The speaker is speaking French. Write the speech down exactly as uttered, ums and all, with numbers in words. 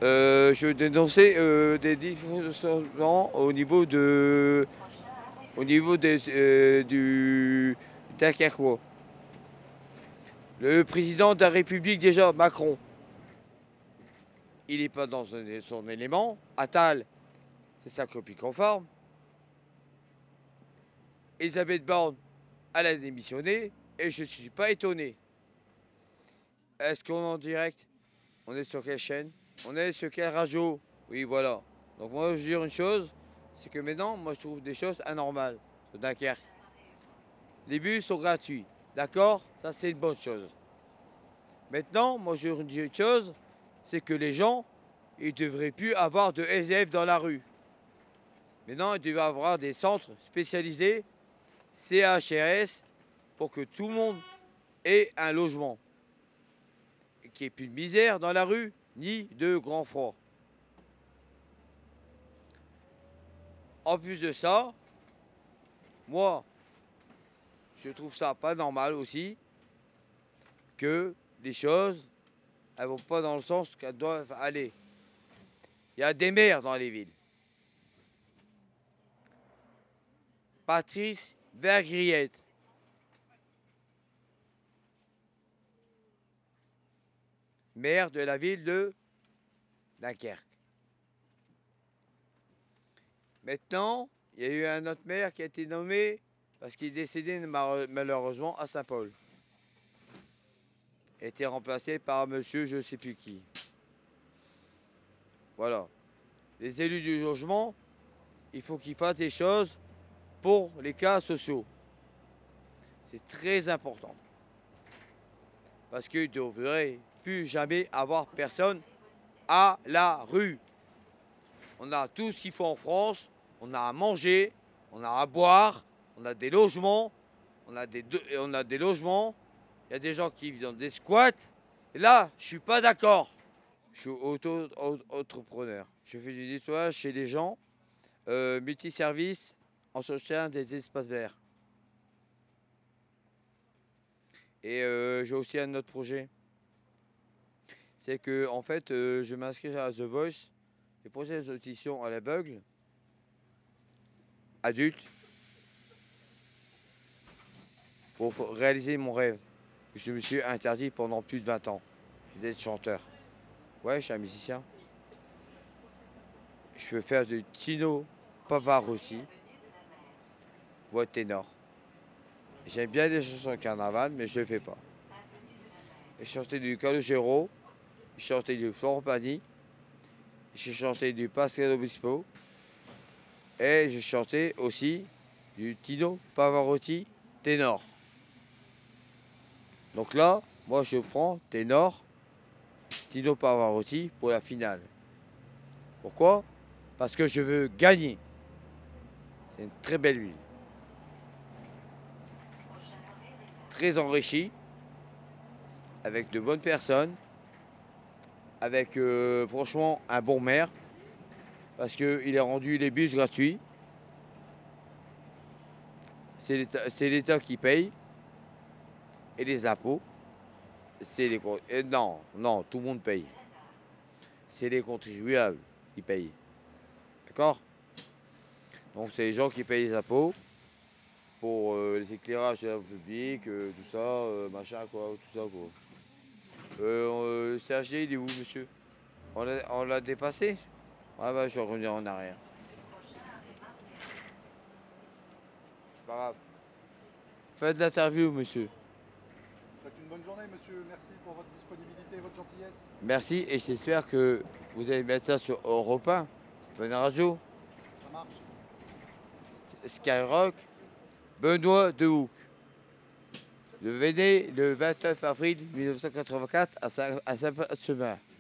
Euh, je dénonçais euh, des dysfonctionnements au niveau de, au niveau des, euh, du Dunkerquois. Le président de la République déjà, Macron, il n'est pas dans son, son élément. Attal, c'est sa copie conforme. Elisabeth Borne, elle a démissionné et je ne suis pas étonné. Est-ce qu'on est en direct? On est sur quelle chaîne? On est sur quelle radio? Oui, voilà. Donc moi, je veux dire une chose, c'est que maintenant, moi, je trouve des choses anormales sur Dunkerque. Les bus sont gratuits, d'accord? Ça, c'est une bonne chose. Maintenant, moi, je veux dire une chose, c'est que les gens, ils ne devraient plus avoir de S D F dans la rue. Maintenant, ils devraient avoir des centres spécialisés, C H R S, pour que tout le monde ait un logement. Qu'il n'y ait plus de misère dans la rue, ni de grand froid. En plus de ça, moi, je trouve ça pas normal aussi que les choses, elles vont pas dans le sens qu'elles doivent aller. Il y a des maires dans les villes. Patrice Vergriette. Maire de la ville de Dunkerque. Maintenant, il y a eu un autre maire qui a été nommé parce qu'il est décédé malheureusement à Saint-Paul. Il a été remplacé par monsieur je ne sais plus qui. Voilà. Les élus du logement, il faut qu'ils fassent des choses pour les cas sociaux. C'est très important. Parce qu'il ne devrait plus jamais avoir personne à la rue. On a tout ce qu'il faut en France, on a à manger, on a à boire, on a des logements, on a des, on a des logements, il y a des gens qui vivent dans des squats. Et là, je ne suis pas d'accord. Je suis auto-entrepreneur. Je fais du nettoyage chez les gens, euh, multiservice en soutien des espaces verts. Et euh, j'ai aussi un autre projet. C'est que en fait, euh, je m'inscris à The Voice, les prochaines auditions à l'aveugle, adulte, pour réaliser mon rêve. Je me suis interdit pendant plus de vingt ans d'être chanteur. Ouais, je suis un musicien. Je peux faire du Tino Pavarotti, voix ténor. J'aime bien les chansons de carnaval, mais je ne le fais pas. J'ai chanté du Calogero, j'ai chanté du Florent Pagny, j'ai chanté du Pascal Obispo et j'ai chanté aussi du Tino Pavarotti ténor. Donc là, moi je prends ténor, Tino Pavarotti pour la finale. Pourquoi? Parce que je veux gagner. C'est une très belle ville. Très enrichie, avec de bonnes personnes, avec euh, franchement un bon maire, parce qu'il a rendu les bus gratuits. C'est l'État, c'est l'État qui paye, et les impôts, c'est les... Et non, non, tout le monde paye. C'est les contribuables qui payent. D'accord? Donc c'est les gens qui payent les impôts pour euh, les éclairages de la publique, euh, tout ça, euh, machin, quoi, tout ça, quoi. Euh, le C H D, il est où, monsieur? On l'a, on l'a dépassé? Ah bah, je vais revenir en arrière. C'est pas grave. Faites l'interview, monsieur. Je vous souhaite une bonne journée, monsieur. Merci pour votre disponibilité et votre gentillesse. Merci, et j'espère que vous allez mettre ça sur Europe un, Fun Radio. Ça marche. Skyrock, Benoît Dehouck. Le venez le vingt-neuf avril mille neuf cent quatre-vingt-quatre à Saint-Semer.